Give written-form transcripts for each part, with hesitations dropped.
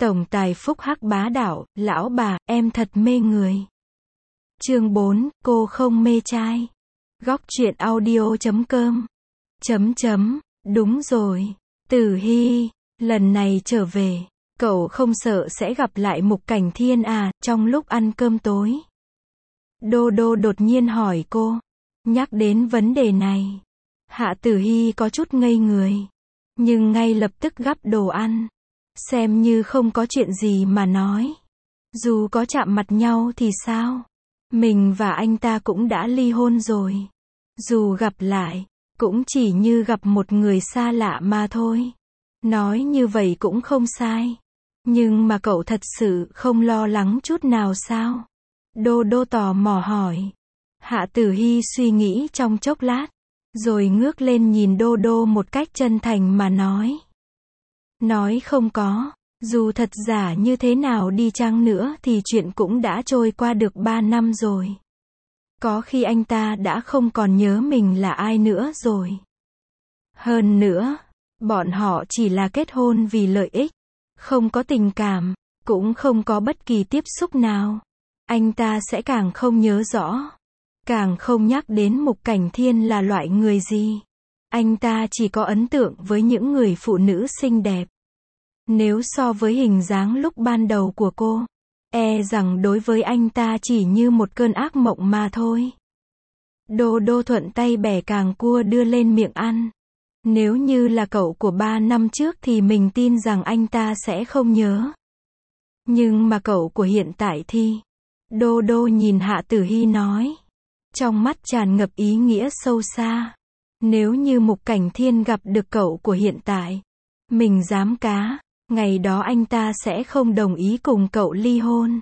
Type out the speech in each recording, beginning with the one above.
Tổng tài phúc hắc bá đạo, lão bà, em thật mê người. Chương 4, cô không mê trai. Góc truyện audio.com. Đúng rồi. Tử Hy, lần này trở về, cậu không sợ sẽ gặp lại Mục Cảnh Thiên à, trong lúc ăn cơm tối? Đô Đô đột nhiên hỏi cô. Nhắc đến vấn đề này, Hạ Tử Hy có chút ngây người, nhưng ngay lập tức gắp đồ ăn, xem như không có chuyện gì mà nói. Dù có chạm mặt nhau thì sao? Mình và anh ta cũng đã ly hôn rồi. Dù gặp lại, cũng chỉ như gặp một người xa lạ mà thôi. Nói như vậy cũng không sai. Nhưng mà cậu thật sự không lo lắng chút nào sao? Đô Đô tò mò hỏi. Hạ Tử Hy suy nghĩ trong chốc lát, rồi ngước lên nhìn Đô Đô một cách chân thành mà nói. Nói không có, dù thật giả như thế nào đi chăng nữa thì chuyện cũng đã trôi qua được 3 năm rồi. Có khi anh ta đã không còn nhớ mình là ai nữa rồi. Hơn nữa, bọn họ chỉ là kết hôn vì lợi ích, không có tình cảm, cũng không có bất kỳ tiếp xúc nào. Anh ta sẽ càng không nhớ rõ, càng không nhắc đến Mục Cảnh Thiên là loại người gì. Anh ta chỉ có ấn tượng với những người phụ nữ xinh đẹp. Nếu so với hình dáng lúc ban đầu của cô, e rằng đối với anh ta chỉ như một cơn ác mộng mà thôi. Đô Đô thuận tay bẻ càng cua đưa lên miệng ăn. Nếu như là cậu của 3 năm trước thì mình tin rằng anh ta sẽ không nhớ. Nhưng mà cậu của hiện tại thì... Đô Đô nhìn Hạ Tử Hy nói, trong mắt tràn ngập ý nghĩa sâu xa. Nếu như Mục Cảnh Thiên gặp được cậu của hiện tại, mình dám cá, ngày đó anh ta sẽ không đồng ý cùng cậu ly hôn.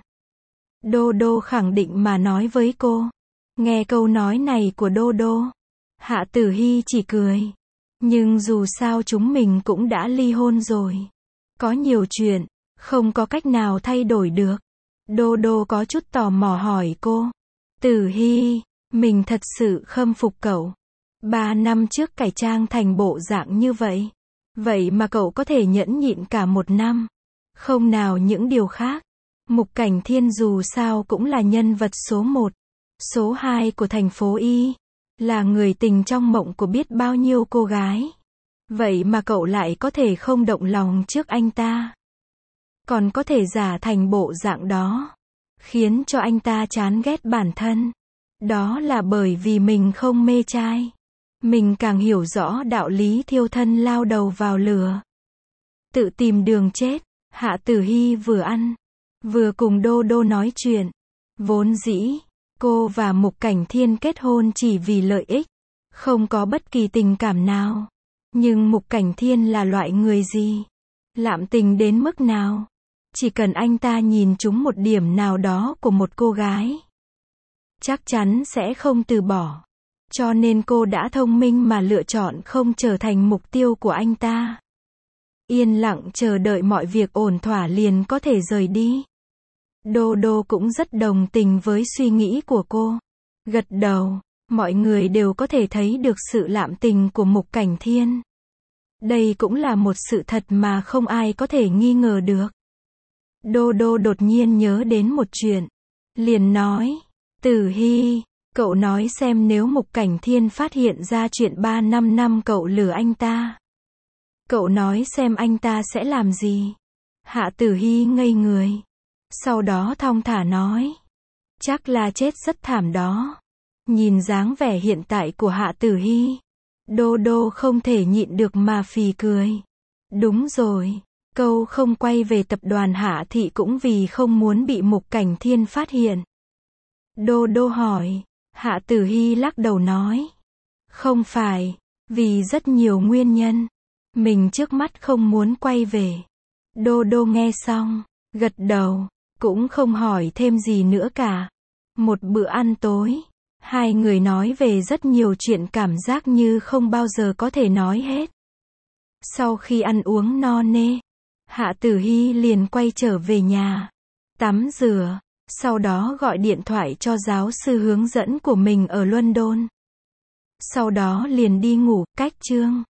Đô Đô khẳng định mà nói với cô. Nghe câu nói này của Đô Đô, Hạ Tử Hy chỉ cười. Nhưng dù sao chúng mình cũng đã ly hôn rồi. Có nhiều chuyện, không có cách nào thay đổi được. Đô Đô có chút tò mò hỏi cô. Tử Hy, mình thật sự khâm phục cậu. 3 năm trước cải trang thành bộ dạng như vậy. Vậy mà cậu có thể nhẫn nhịn cả 1 năm. Không nào những điều khác. Mục Cảnh Thiên dù sao cũng là nhân vật số 1, số 2 của thành phố Y. Là người tình trong mộng của biết bao nhiêu cô gái. Vậy mà cậu lại có thể không động lòng trước anh ta. Còn có thể giả thành bộ dạng đó, khiến cho anh ta chán ghét bản thân. Đó là bởi vì mình không mê trai. Mình càng hiểu rõ đạo lý thiêu thân lao đầu vào lửa, tự tìm đường chết. Hạ Tử Hy vừa ăn, vừa cùng Đô Đô nói chuyện. Vốn dĩ, cô và Mục Cảnh Thiên kết hôn chỉ vì lợi ích, không có bất kỳ tình cảm nào. Nhưng Mục Cảnh Thiên là loại người gì? Lạm tình đến mức nào? Chỉ cần anh ta nhìn trúng một điểm nào đó của một cô gái, chắc chắn sẽ không từ bỏ. Cho nên cô đã thông minh mà lựa chọn không trở thành mục tiêu của anh ta. Yên lặng chờ đợi mọi việc ổn thỏa liền có thể rời đi. Đô Đô cũng rất đồng tình với suy nghĩ của cô. Gật đầu, mọi người đều có thể thấy được sự lạm tình của Mục Cảnh Thiên. Đây cũng là một sự thật mà không ai có thể nghi ngờ được. Đô Đô đột nhiên nhớ đến một chuyện. Liền nói, Tử Hy, cậu nói xem nếu Mục Cảnh Thiên phát hiện ra chuyện 3 năm cậu lừa anh ta. Cậu nói xem anh ta sẽ làm gì? Hạ Tử Hy ngây người. Sau đó thong thả nói. Chắc là chết rất thảm đó. Nhìn dáng vẻ hiện tại của Hạ Tử Hy, Đô Đô không thể nhịn được mà phì cười. Đúng rồi, câu không quay về tập đoàn Hạ Thị cũng vì không muốn bị Mục Cảnh Thiên phát hiện. Đô Đô hỏi. Hạ Tử Hy lắc đầu nói. Không phải, vì rất nhiều nguyên nhân. Mình trước mắt không muốn quay về. Đô Đô nghe xong, gật đầu, cũng không hỏi thêm gì nữa cả. Một bữa ăn tối, hai người nói về rất nhiều chuyện cảm giác như không bao giờ có thể nói hết. Sau khi ăn uống no nê, Hạ Tử Hy liền quay trở về nhà, tắm rửa, sau đó gọi điện thoại cho giáo sư hướng dẫn của mình ở London. Sau đó liền đi ngủ, cách chương.